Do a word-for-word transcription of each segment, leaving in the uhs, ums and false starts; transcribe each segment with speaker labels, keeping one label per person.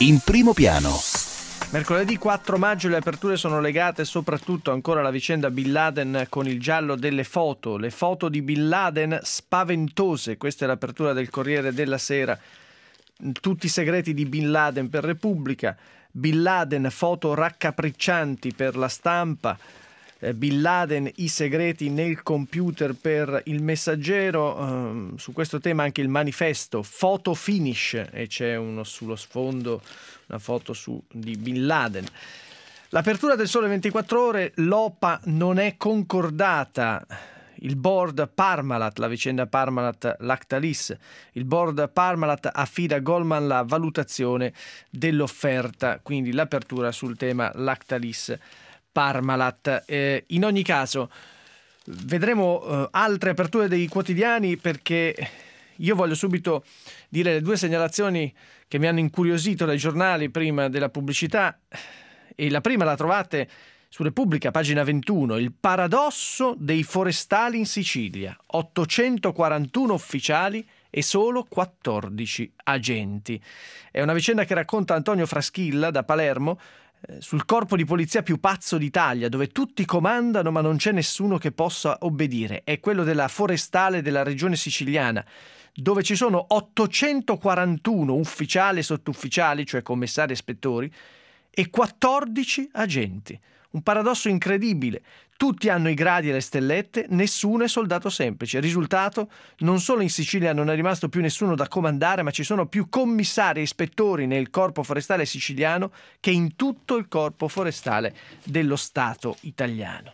Speaker 1: in primo piano.
Speaker 2: Mercoledì quattro maggio le aperture sono legate soprattutto ancora alla vicenda Bin Laden con il giallo delle foto. Le foto di Bin Laden spaventose, questa è l'apertura del Corriere della Sera. Tutti i segreti di Bin Laden per Repubblica. Bin Laden, foto raccapriccianti per La Stampa. eh, Bin Laden, i segreti nel computer per Il Messaggero. Uh, su questo tema anche il Manifesto, foto finish, e c'è uno sullo sfondo, una foto su, di Bin Laden. L'apertura del Sole ventiquattro Ore, l'O P A non è concordata. Il board Parmalat, la vicenda Parmalat-Lactalis, il board Parmalat affida a Goldman la valutazione dell'offerta, quindi l'apertura sul tema Lactalis Parmalat. Eh, in ogni caso vedremo eh, altre aperture dei quotidiani, perché io voglio subito dire le due segnalazioni che mi hanno incuriosito dai giornali prima della pubblicità, e la prima la trovate su Repubblica, pagina ventuno, il paradosso dei forestali in Sicilia, ottocentoquarantuno ufficiali e solo quattordici agenti. È una vicenda che racconta Antonio Fraschilla da Palermo, eh, sul corpo di polizia più pazzo d'Italia, dove tutti comandano ma non c'è nessuno che possa obbedire. È quello della forestale della regione siciliana, dove ci sono ottocentoquarantuno ufficiali e sottufficiali, cioè commissari e ispettori, e quattordici agenti. Un paradosso incredibile. Tutti hanno i gradi e le stellette, nessuno è soldato semplice. Risultato, non solo in Sicilia non è rimasto più nessuno da comandare, ma ci sono più commissari e ispettori nel corpo forestale siciliano che in tutto il corpo forestale dello Stato italiano.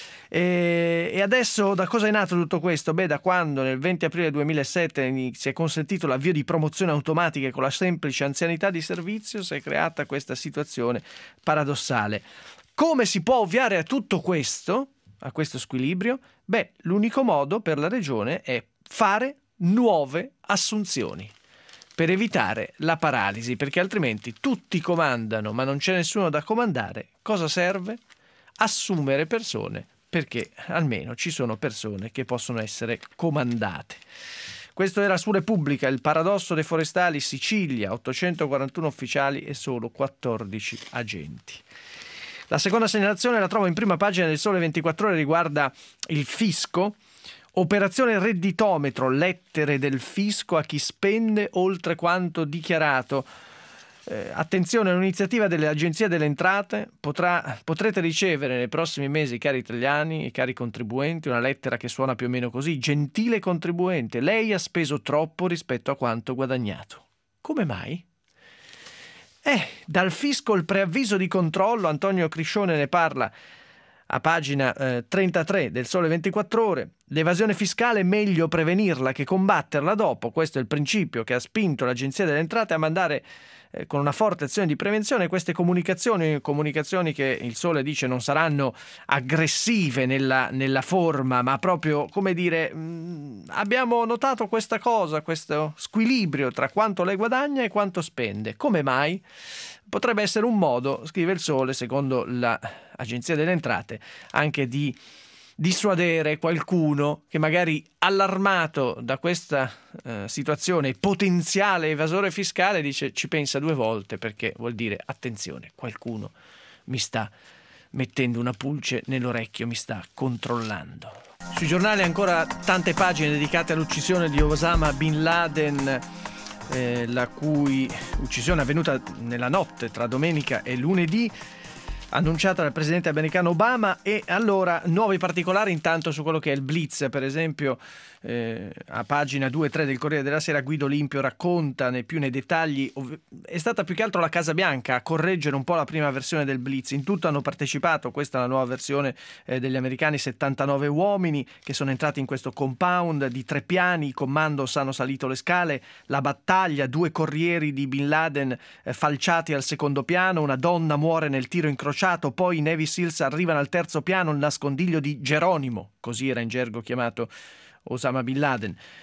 Speaker 2: E, e adesso da cosa è nato tutto questo? Beh, da quando nel venti aprile duemilasette si è consentito l'avvio di promozioni automatiche con la semplice anzianità di servizio, si è creata questa situazione paradossale. Come si può ovviare a tutto questo, a questo squilibrio? Beh, l'unico modo per la regione è fare nuove assunzioni per evitare la paralisi, perché altrimenti tutti comandano ma non c'è nessuno da comandare. Cosa serve? Assumere persone, perché almeno ci sono persone che possono essere comandate. Questo era su Repubblica, il paradosso dei forestali Sicilia, ottocentoquarantuno ufficiali e solo quattordici agenti. La seconda segnalazione la trovo in prima pagina del Sole ventiquattro Ore, riguarda il fisco. Operazione redditometro, lettere del fisco a chi spende oltre quanto dichiarato. Eh, attenzione, un'iniziativa delle agenzie delle entrate. Potrà, potrete ricevere nei prossimi mesi, cari italiani e cari contribuenti, una lettera che suona più o meno così: gentile contribuente, lei ha speso troppo rispetto a quanto guadagnato. Come mai? Eh, dal fisco il preavviso di controllo. Antonio Criscione ne parla a pagina eh, trentatré del Sole ventiquattro Ore. L'evasione fiscale è meglio prevenirla che combatterla dopo. Questo è il principio che ha spinto l'Agenzia delle Entrate a mandare eh, con una forte azione di prevenzione queste comunicazioni, comunicazioni che il Sole dice non saranno aggressive nella, nella forma, ma proprio, come dire, mh, abbiamo notato questa cosa, questo squilibrio tra quanto lei guadagna e quanto spende. Come mai? Potrebbe essere un modo, scrive il Sole, secondo l'Agenzia delle Entrate, anche di dissuadere qualcuno che magari, allarmato da questa eh, situazione, potenziale evasore fiscale, dice ci pensa due volte, perché vuol dire attenzione, qualcuno mi sta mettendo una pulce nell'orecchio, mi sta controllando. Sui giornali ancora tante pagine dedicate all'uccisione di Osama Bin Laden, eh, la cui uccisione è avvenuta nella notte tra domenica e lunedì, annunciata dal presidente americano Obama. E allora nuovi particolari intanto su quello che è il Blitz, per esempio eh, a pagina due e tre del Corriere della Sera Guido Limpio racconta nei più nei dettagli. È stata più che altro la Casa Bianca a correggere un po' la prima versione del Blitz. In tutto hanno partecipato, questa è la nuova versione eh, degli americani, settantanove uomini che sono entrati in questo compound di tre piani. I commandos hanno salito le scale, la battaglia, due corrieri di Bin Laden eh, falciati al secondo piano, una donna muore nel tiro incrociato, poi i Navy Seals arrivano al terzo piano, il nascondiglio di Geronimo, così era in gergo chiamato Osama Bin Laden.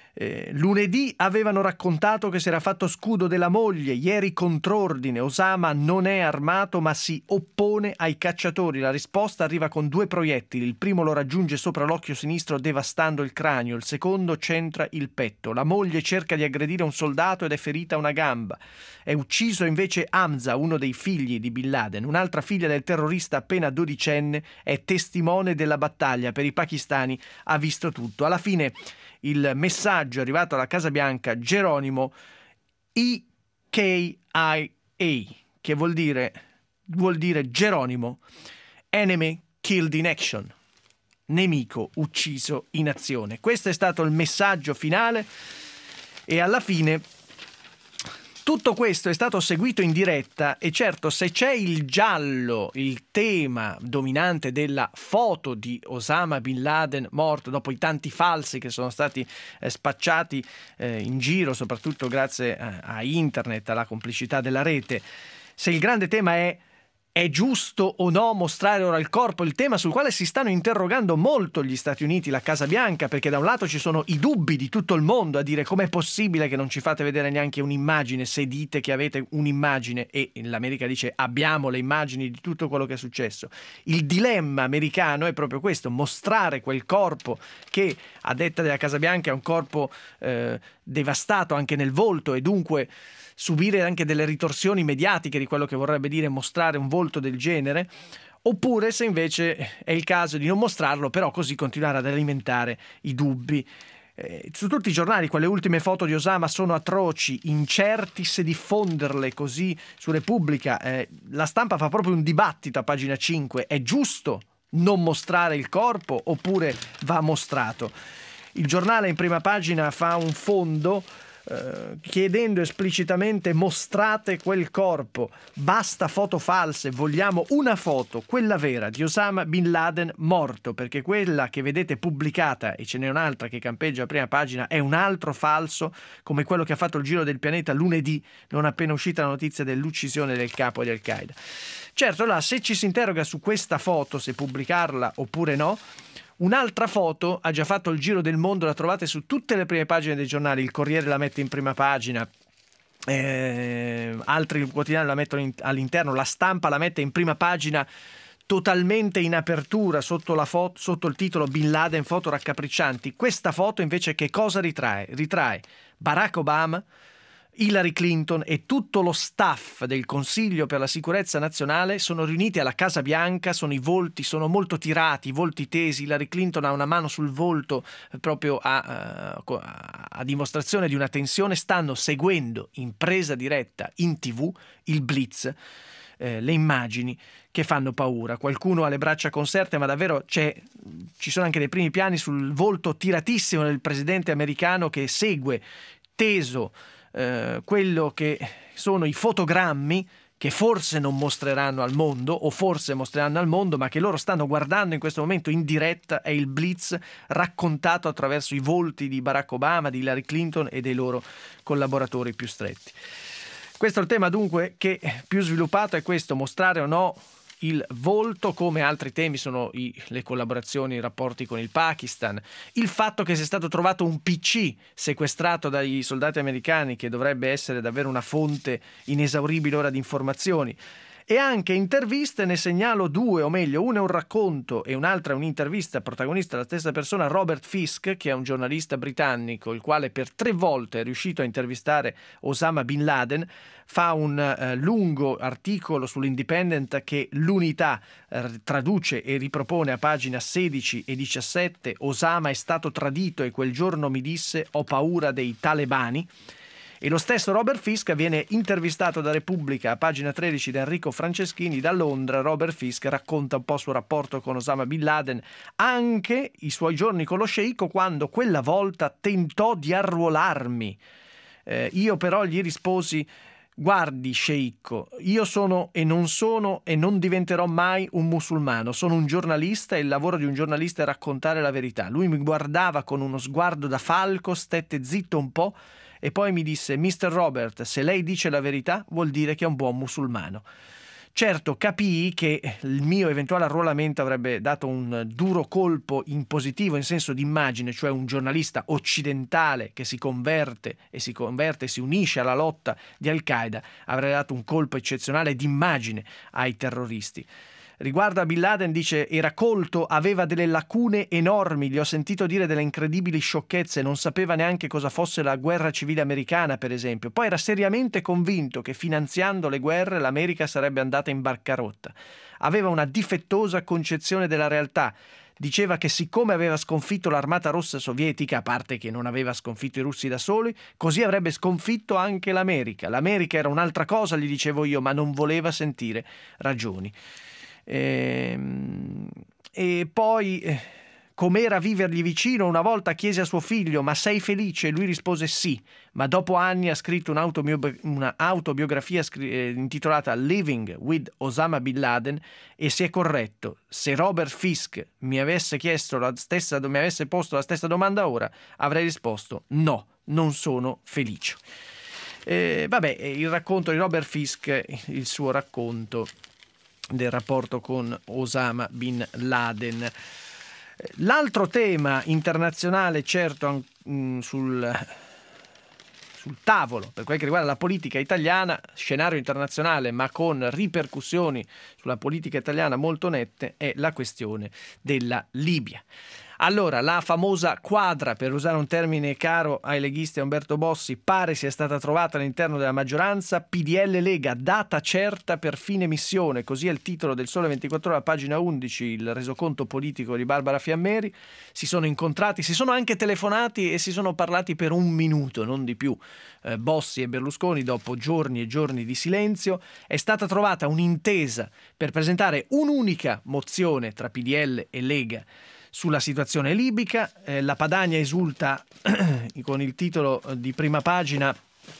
Speaker 2: Eh, lunedì avevano raccontato che si era fatto scudo della moglie, ieri contrordine, Osama non è armato ma si oppone ai cacciatori. La risposta arriva con due proiettili, il primo lo raggiunge sopra l'occhio sinistro devastando il cranio, il secondo centra il petto. La moglie cerca di aggredire un soldato ed è ferita una gamba. È ucciso invece Hamza, uno dei figli di Bin Laden. Un'altra figlia del terrorista appena dodicenne è testimone della battaglia, per i pakistani ha visto tutto. Alla fine il messaggio arrivato alla Casa Bianca: Geronimo E K I A, che vuol dire, vuol dire Geronimo, Enemy Killed in Action, nemico ucciso in azione. Questo è stato il messaggio finale e alla fine tutto questo è stato seguito in diretta e certo, se c'è il giallo, il tema dominante della foto di Osama Bin Laden morto dopo i tanti falsi che sono stati eh, spacciati eh, in giro, soprattutto grazie a, a internet, alla complicità della rete, se il grande tema è è giusto o no mostrare ora il corpo, il tema sul quale si stanno interrogando molto gli Stati Uniti, la Casa Bianca, perché da un lato ci sono i dubbi di tutto il mondo a dire com'è possibile che non ci fate vedere neanche un'immagine se dite che avete un'immagine, e l'America dice abbiamo le immagini di tutto quello che è successo. Il dilemma americano è proprio questo: mostrare quel corpo che a detta della Casa Bianca è un corpo eh, devastato anche nel volto e dunque subire anche delle ritorsioni mediatiche di quello che vorrebbe dire mostrare un volto del genere, oppure se invece è il caso di non mostrarlo, però così continuare ad alimentare i dubbi. Eh, su tutti i giornali quelle ultime foto di Osama sono atroci, incerti se diffonderle così su Repubblica. Eh, la Stampa fa proprio un dibattito a pagina cinque: è giusto non mostrare il corpo oppure va mostrato? Il giornale in prima pagina fa un fondo Uh, chiedendo esplicitamente: mostrate quel corpo, basta foto false, vogliamo una foto, quella vera, di Osama Bin Laden morto, perché quella che vedete pubblicata, e ce n'è un'altra che campeggia a prima pagina, è un altro falso, come quello che ha fatto il giro del pianeta lunedì, non appena uscita la notizia dell'uccisione del capo di Al-Qaeda. Certo, là, se ci si interroga su questa foto, se pubblicarla oppure no, un'altra foto ha già fatto il giro del mondo, la trovate su tutte le prime pagine dei giornali. Il Corriere la mette in prima pagina, eh, altri quotidiani la mettono in, all'interno, la Stampa la mette in prima pagina totalmente in apertura sotto, la foto, sotto il titolo Bin Laden, foto raccapriccianti. Questa foto invece che cosa ritrae? Ritrae Barack Obama, Hillary Clinton e tutto lo staff del Consiglio per la sicurezza nazionale sono riuniti alla Casa Bianca. Sono i volti, sono molto tirati, i volti tesi. Hillary Clinton ha una mano sul volto proprio a, a, a dimostrazione di una tensione. Stanno seguendo in presa diretta in tv il blitz, eh, le immagini che fanno paura. Qualcuno ha le braccia conserte, ma davvero c'è, ci sono anche dei primi piani sul volto tiratissimo del presidente americano che segue teso Uh, quello che sono i fotogrammi che forse non mostreranno al mondo, o forse mostreranno al mondo, ma che loro stanno guardando in questo momento in diretta. È il blitz raccontato attraverso i volti di Barack Obama, di Hillary Clinton e dei loro collaboratori più stretti. Questo è il tema dunque che più sviluppato è questo: mostrare o no il volto. Come altri temi sono i, le collaborazioni, i rapporti con il Pakistan, il fatto che sia stato trovato un P C sequestrato dai soldati americani, che dovrebbe essere davvero una fonte inesauribile ora di informazioni, e anche interviste. Ne segnalo due, o meglio, una è un racconto e un'altra è un'intervista, protagonista la stessa persona, Robert Fisk, che è un giornalista britannico il quale per tre volte è riuscito a intervistare Osama Bin Laden. Fa un eh, lungo articolo sull'Independent che l'Unità eh, traduce e ripropone a pagina sedici e diciassette. Osama è stato tradito e quel giorno mi disse: ho paura dei talebani. E lo stesso Robert Fisk viene intervistato da Repubblica a pagina tredici da Enrico Franceschini da Londra. Robert Fisk racconta un po' il suo rapporto con Osama Bin Laden, anche i suoi giorni con lo sceicco, quando quella volta tentò di arruolarmi. Eh, io però gli risposi: guardi sceicco, io sono e non sono e non diventerò mai un musulmano, sono un giornalista e il lavoro di un giornalista è raccontare la verità. Lui mi guardava con uno sguardo da falco, stette zitto un po' e poi mi disse: mister Robert, se lei dice la verità vuol dire che è un buon musulmano. Certo, capii che il mio eventuale arruolamento avrebbe dato un duro colpo in positivo, in senso di immagine, cioè un giornalista occidentale che si converte e si converte e si unisce alla lotta di Al-Qaeda avrebbe dato un colpo eccezionale di immagine ai terroristi. Riguardo a Bin Laden dice: era colto, aveva delle lacune enormi, gli ho sentito dire delle incredibili sciocchezze, non sapeva neanche cosa fosse la guerra civile americana, per esempio. Poi era seriamente convinto che finanziando le guerre l'America sarebbe andata in bancarotta. Aveva una difettosa concezione della realtà. Diceva che siccome aveva sconfitto l'armata rossa sovietica, a parte che non aveva sconfitto i russi da soli, così avrebbe sconfitto anche l'America. L'America era un'altra cosa, gli dicevo io, ma non voleva sentire ragioni. E, e poi, com'era vivergli vicino, una volta chiese a suo figlio: ma sei felice? E lui rispose sì, ma dopo anni ha scritto un'autobio- una autobiografia scri- eh, intitolata Living with Osama Bin Laden e si è corretto: se Robert Fisk mi avesse chiesto la stessa, mi avesse posto la stessa domanda ora, avrei risposto no, non sono felice. Eh, vabbè, il racconto di Robert Fisk, il suo racconto del rapporto con Osama Bin Laden. L'altro tema internazionale, certo, sul, sul tavolo per quel che riguarda la politica italiana, scenario internazionale ma con ripercussioni sulla politica italiana molto nette, è la questione della Libia. Allora, la famosa quadra, per usare un termine caro ai leghisti e a Umberto Bossi, pare sia stata trovata all'interno della maggioranza. P D L Lega, data certa per fine missione, così è il titolo del Sole ventiquattro Ore, a pagina undici, il resoconto politico di Barbara Fiammeri. Si sono incontrati, si sono anche telefonati e si sono parlati per un minuto, non di più, eh, Bossi e Berlusconi, dopo giorni e giorni di silenzio. È stata trovata un'intesa per presentare un'unica mozione tra P D L e Lega sulla situazione libica. Eh, la Padania esulta con il titolo di prima pagina: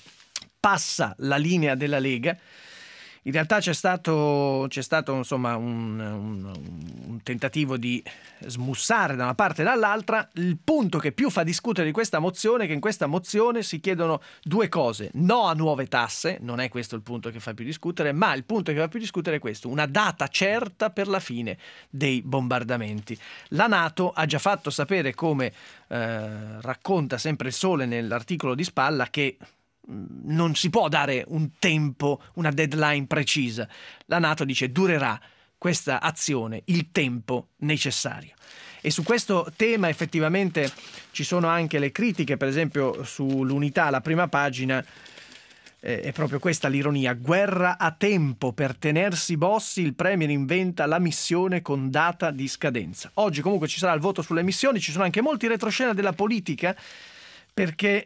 Speaker 2: passa la linea della Lega. In realtà c'è stato, c'è stato insomma un, un, un tentativo di smussare da una parte e dall'altra. Il punto che più fa discutere di questa mozione è che in questa mozione si chiedono due cose: no a nuove tasse, non è questo il punto che fa più discutere, ma il punto che fa più discutere è questo: una data certa per la fine dei bombardamenti. La NATO ha già fatto sapere, come eh, racconta sempre il Sole nell'articolo di spalla, che non si può dare un tempo, una deadline precisa. La NATO dice: durerà questa azione il tempo necessario. E su questo tema effettivamente ci sono anche le critiche, per esempio sull'Unità, la prima pagina, eh, è proprio questa l'ironia: guerra a tempo, per tenersi Bossi il premier inventa la missione con data di scadenza. Oggi comunque ci sarà il voto sulle missioni, ci sono anche molti retroscena della politica, perché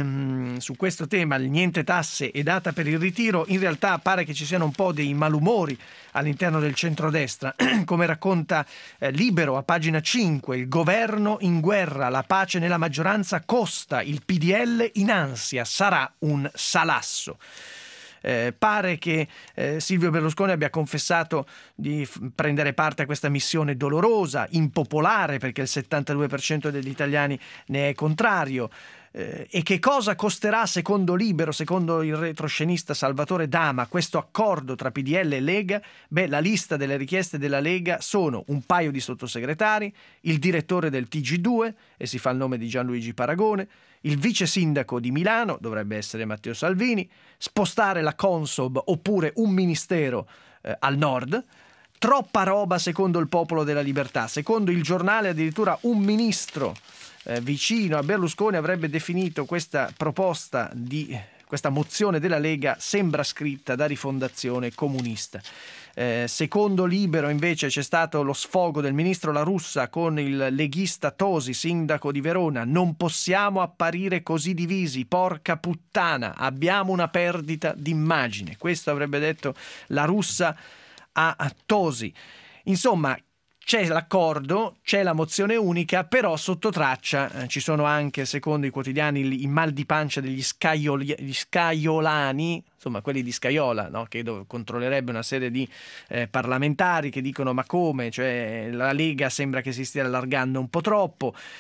Speaker 2: su questo tema, il niente tasse e data per il ritiro, in realtà pare che ci siano un po' dei malumori all'interno del centrodestra. Come racconta eh, Libero a pagina cinque, il governo in guerra, la pace nella maggioranza costa, il P D L in ansia, sarà un salasso. Eh, pare che eh, Silvio Berlusconi abbia confessato di f- prendere parte a questa missione dolorosa, impopolare, perché il settantadue per cento degli italiani ne è contrario. Eh, e che cosa costerà, secondo Libero, secondo il retroscenista Salvatore Dama, questo accordo tra P D L e Lega? Beh, la lista delle richieste della Lega sono un paio di sottosegretari, il direttore del T G due, e si fa il nome di Gianluigi Paragone, il vice sindaco di Milano, dovrebbe essere Matteo Salvini, spostare la Consob oppure un ministero eh, al nord. Troppa roba secondo il Popolo della Libertà. Secondo il Giornale addirittura un ministro eh, vicino a Berlusconi avrebbe definito questa proposta di questa mozione della Lega sembra scritta da Rifondazione Comunista. Eh, secondo Libero invece c'è stato lo sfogo del ministro La Russa con il leghista Tosi, sindaco di Verona: non possiamo apparire così divisi, porca puttana, abbiamo una perdita d'immagine. Questo avrebbe detto La Russa a Tosi. Insomma, c'è l'accordo, c'è la mozione unica, però sotto traccia eh, ci sono anche, secondo i quotidiani, i mal di pancia degli scaioli, gli scaiolani, insomma quelli di Scaiola, no? Che dov- controllerebbe una serie di eh, parlamentari che dicono: ma come? Cioè, la Lega sembra che si stia allargando un po' troppo.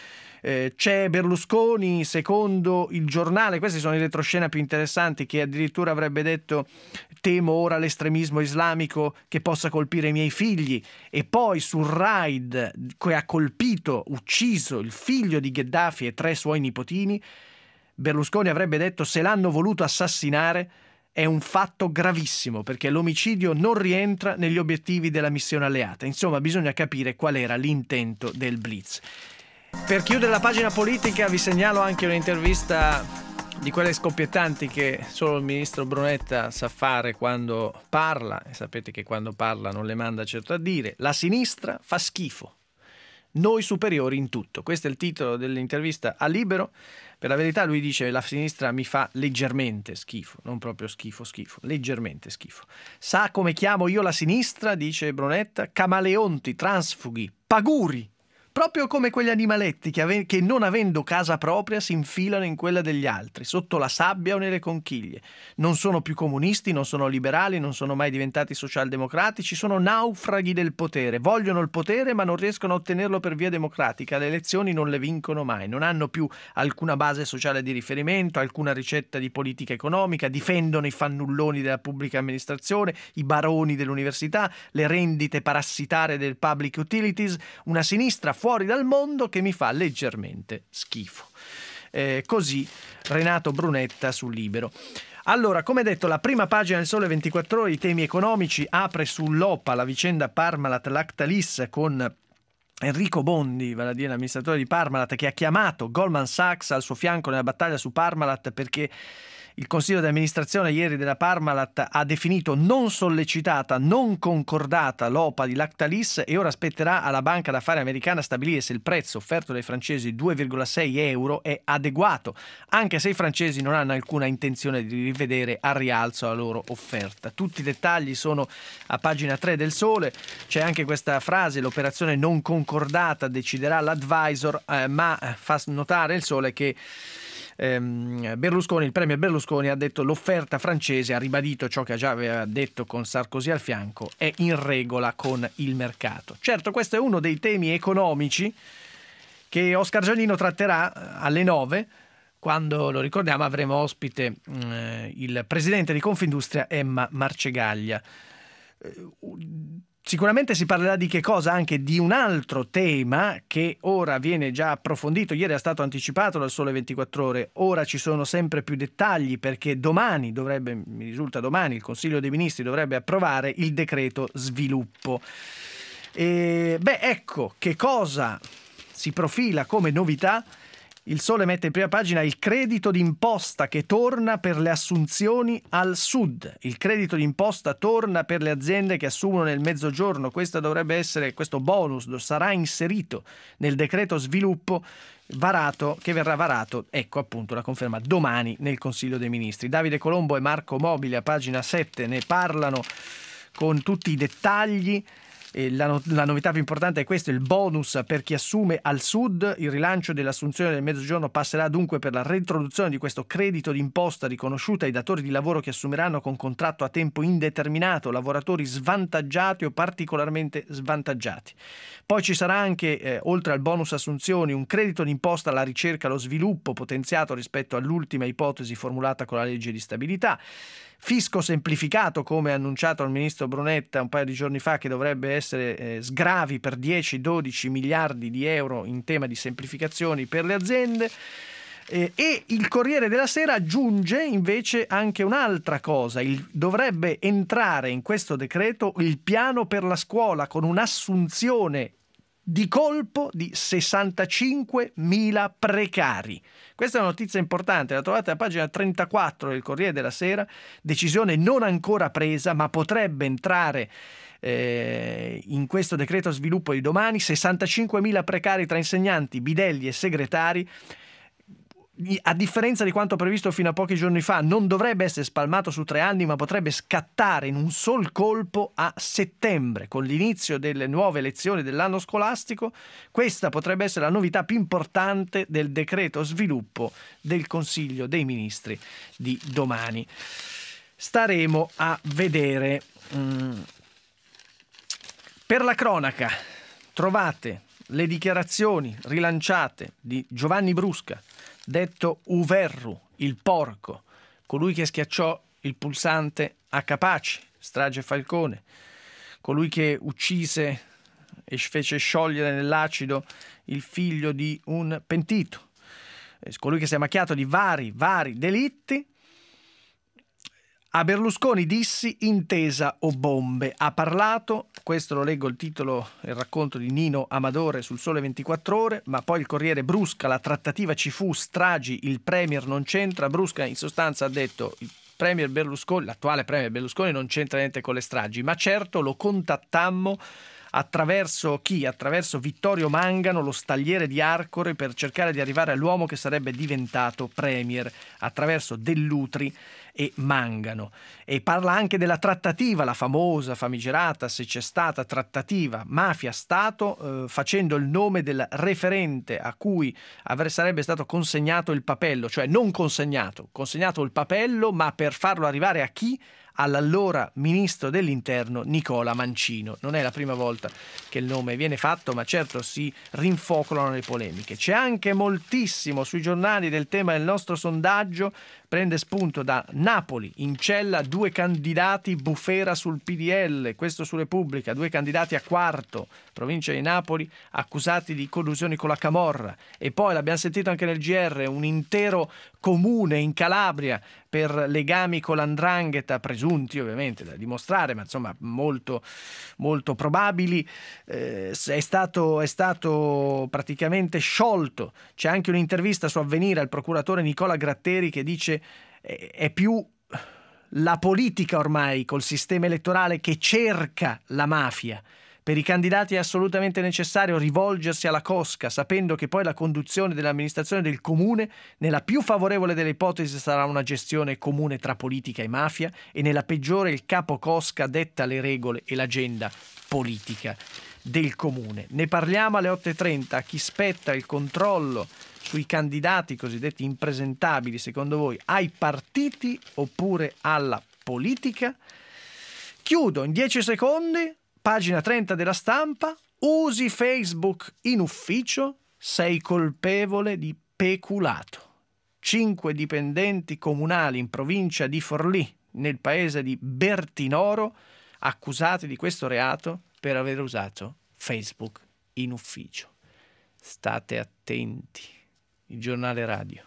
Speaker 2: Eh, c'è Berlusconi, secondo il giornale, queste sono le retroscena più interessanti, che addirittura avrebbe detto: temo ora l'estremismo islamico che possa colpire i miei figli. E poi sul raid che ha colpito, ucciso il figlio di Gheddafi e tre suoi nipotini, Berlusconi avrebbe detto: se l'hanno voluto assassinare è un fatto gravissimo, perché l'omicidio non rientra negli obiettivi della missione alleata. Insomma, bisogna capire qual era l'intento del blitz. Per chiudere la pagina politica vi segnalo anche un'intervista di quelle scoppiettanti che solo il ministro Brunetta sa fare quando parla, e sapete che quando parla non le manda certo a dire. La sinistra fa schifo, noi superiori in tutto. Questo è il titolo dell'intervista a Libero. Per la verità lui dice: la sinistra mi fa leggermente schifo, non proprio schifo schifo, leggermente schifo. Sa come chiamo io la sinistra, dice Brunetta? Camaleonti, transfughi, paguri. Proprio come quegli animaletti che, ave- che non avendo casa propria si infilano in quella degli altri, sotto la sabbia o nelle conchiglie. Non sono più comunisti, non sono liberali, non sono mai diventati socialdemocratici, sono naufraghi del potere. Vogliono il potere ma non riescono a ottenerlo per via democratica. Le elezioni non le vincono mai, non hanno più alcuna base sociale di riferimento, alcuna ricetta di politica economica, difendono i fannulloni della pubblica amministrazione, i baroni dell'università, le rendite parassitarie del public utilities, una sinistra fuori dal mondo che mi fa leggermente schifo. Eh, così Renato Brunetta su Libero. Allora, come detto, la prima pagina del Sole ventiquattro Ore, i temi economici, apre sull'O P A, la vicenda Parmalat-Lactalis, con Enrico Bondi, vale a dire l'amministratore di Parmalat, che ha chiamato Goldman Sachs al suo fianco nella battaglia su Parmalat, perché il consiglio di amministrazione ieri della Parmalat ha definito non sollecitata, non concordata l'O P A di Lactalis, e ora spetterà alla banca d'affari americana stabilire se il prezzo offerto dai francesi, due virgola sei euro, è adeguato, anche se i francesi non hanno alcuna intenzione di rivedere a rialzo la loro offerta. Tutti i dettagli sono a pagina tre del Sole. C'è anche questa frase: l'operazione non concordata deciderà l'advisor, eh, ma fa notare il Sole che Berlusconi, il premier Berlusconi, ha detto: l'offerta francese, ha ribadito ciò che già aveva detto con Sarkozy al fianco, è in regola con il mercato. Certo, questo è uno dei temi economici che Oscar Giannino tratterà alle nove, quando, lo ricordiamo, avremo ospite eh, il presidente di Confindustria Emma Marcegaglia. Eh, Sicuramente si parlerà di che cosa? Anche di un altro tema che ora viene già approfondito. Ieri è stato anticipato dal Sole ventiquattro Ore, ora ci sono sempre più dettagli, perché domani dovrebbe, mi risulta domani, il Consiglio dei Ministri dovrebbe approvare il decreto sviluppo. E, beh, ecco che cosa si profila come novità. Il Sole mette in prima pagina il credito d'imposta che torna per le assunzioni al sud. Il credito d'imposta torna per le aziende che assumono nel mezzogiorno. Questo dovrebbe essere, questo bonus sarà inserito nel decreto sviluppo varato, che verrà varato, ecco appunto la conferma, domani nel Consiglio dei Ministri. Davide Colombo e Marco Mobili a pagina sette ne parlano con tutti i dettagli. E la, no- la novità più importante è questo: il bonus per chi assume al sud. Il rilancio dell'assunzione del mezzogiorno passerà dunque per la reintroduzione di questo credito d'imposta riconosciuta ai datori di lavoro che assumeranno con contratto a tempo indeterminato lavoratori svantaggiati o particolarmente svantaggiati. Poi ci sarà anche, eh, oltre al bonus assunzioni, un credito d'imposta alla ricerca e allo sviluppo potenziato rispetto all'ultima ipotesi formulata con la legge di stabilità. Fisco semplificato, come annunciato il ministro Brunetta un paio di giorni fa, che dovrebbe essere eh, sgravi per dieci dodici miliardi di euro in tema di semplificazioni per le aziende. Eh, e il Corriere della Sera aggiunge invece anche un'altra cosa: il, dovrebbe entrare in questo decreto il piano per la scuola, con un'assunzione di colpo di sessantacinquemila precari. Questa è una notizia importante, la trovate a pagina trentaquattro del Corriere della Sera. Decisione non ancora presa, ma potrebbe entrare eh, in questo decreto sviluppo di domani. sessantacinquemila precari tra insegnanti, bidelli e segretari. A differenza di quanto previsto fino a pochi giorni fa, non dovrebbe essere spalmato su tre anni, ma potrebbe scattare in un sol colpo a settembre, con l'inizio delle nuove lezioni dell'anno scolastico. Questa potrebbe essere la novità più importante del decreto sviluppo del Consiglio dei Ministri di domani. Staremo a vedere. Mm. Per la cronaca trovate le dichiarazioni rilanciate di Giovanni Brusca, detto Uverru, il porco, colui che schiacciò il pulsante a Capaci, strage Falcone, colui che uccise e fece sciogliere nell'acido il figlio di un pentito, colui che si è macchiato di vari, vari delitti. A Berlusconi dissi intesa o bombe. Ha parlato, questo lo leggo il titolo e il racconto di Nino Amadore sul Sole ventiquattro Ore, ma poi il Corriere: Brusca, la trattativa ci fu, stragi, il premier non c'entra. Brusca in sostanza ha detto: il premier Berlusconi, l'attuale premier Berlusconi non c'entra niente con le stragi, ma certo lo contattammo attraverso chi? Attraverso Vittorio Mangano, lo stagliere di Arcore, per cercare di arrivare all'uomo che sarebbe diventato premier, attraverso Dell'Utri e Mangano. E parla anche della trattativa, la famosa, famigerata, se c'è stata trattativa mafia-stato, eh, facendo il nome del referente a cui avrebbe, sarebbe stato consegnato il papello, cioè non consegnato, consegnato il papello, ma per farlo arrivare a chi? All'allora ministro dell'interno Nicola Mancino. Non è la prima volta che il nome viene fatto, ma certo si rinfocolano le polemiche. C'è anche moltissimo sui giornali del tema del nostro sondaggio. Prende spunto da Napoli, in cella due candidati, bufera sul P D L, questo su Repubblica, due candidati a Quarto, provincia di Napoli, accusati di collusioni con la Camorra. E poi, l'abbiamo sentito anche nel G R, un intero comune in Calabria per legami con l'Andrangheta, presunti ovviamente da dimostrare, ma insomma molto, molto probabili, eh, è stato, è stato praticamente sciolto. C'è anche un'intervista su Avvenire al procuratore Nicola Gratteri che dice eh, è più la politica ormai col sistema elettorale che cerca la mafia. Per i candidati è assolutamente necessario rivolgersi alla cosca, sapendo che poi la conduzione dell'amministrazione del comune, nella più favorevole delle ipotesi, sarà una gestione comune tra politica e mafia, e nella peggiore il capo cosca detta le regole e l'agenda politica del comune. Ne parliamo alle otto e trenta. A chi spetta il controllo sui candidati cosiddetti impresentabili, secondo voi, ai partiti oppure alla politica? Chiudo in dieci secondi. Pagina trenta della Stampa: usi Facebook in ufficio, sei colpevole di peculato. Cinque dipendenti comunali in provincia di Forlì, nel paese di Bertinoro, accusati di questo reato per aver usato Facebook in ufficio. State attenti. Il giornale radio.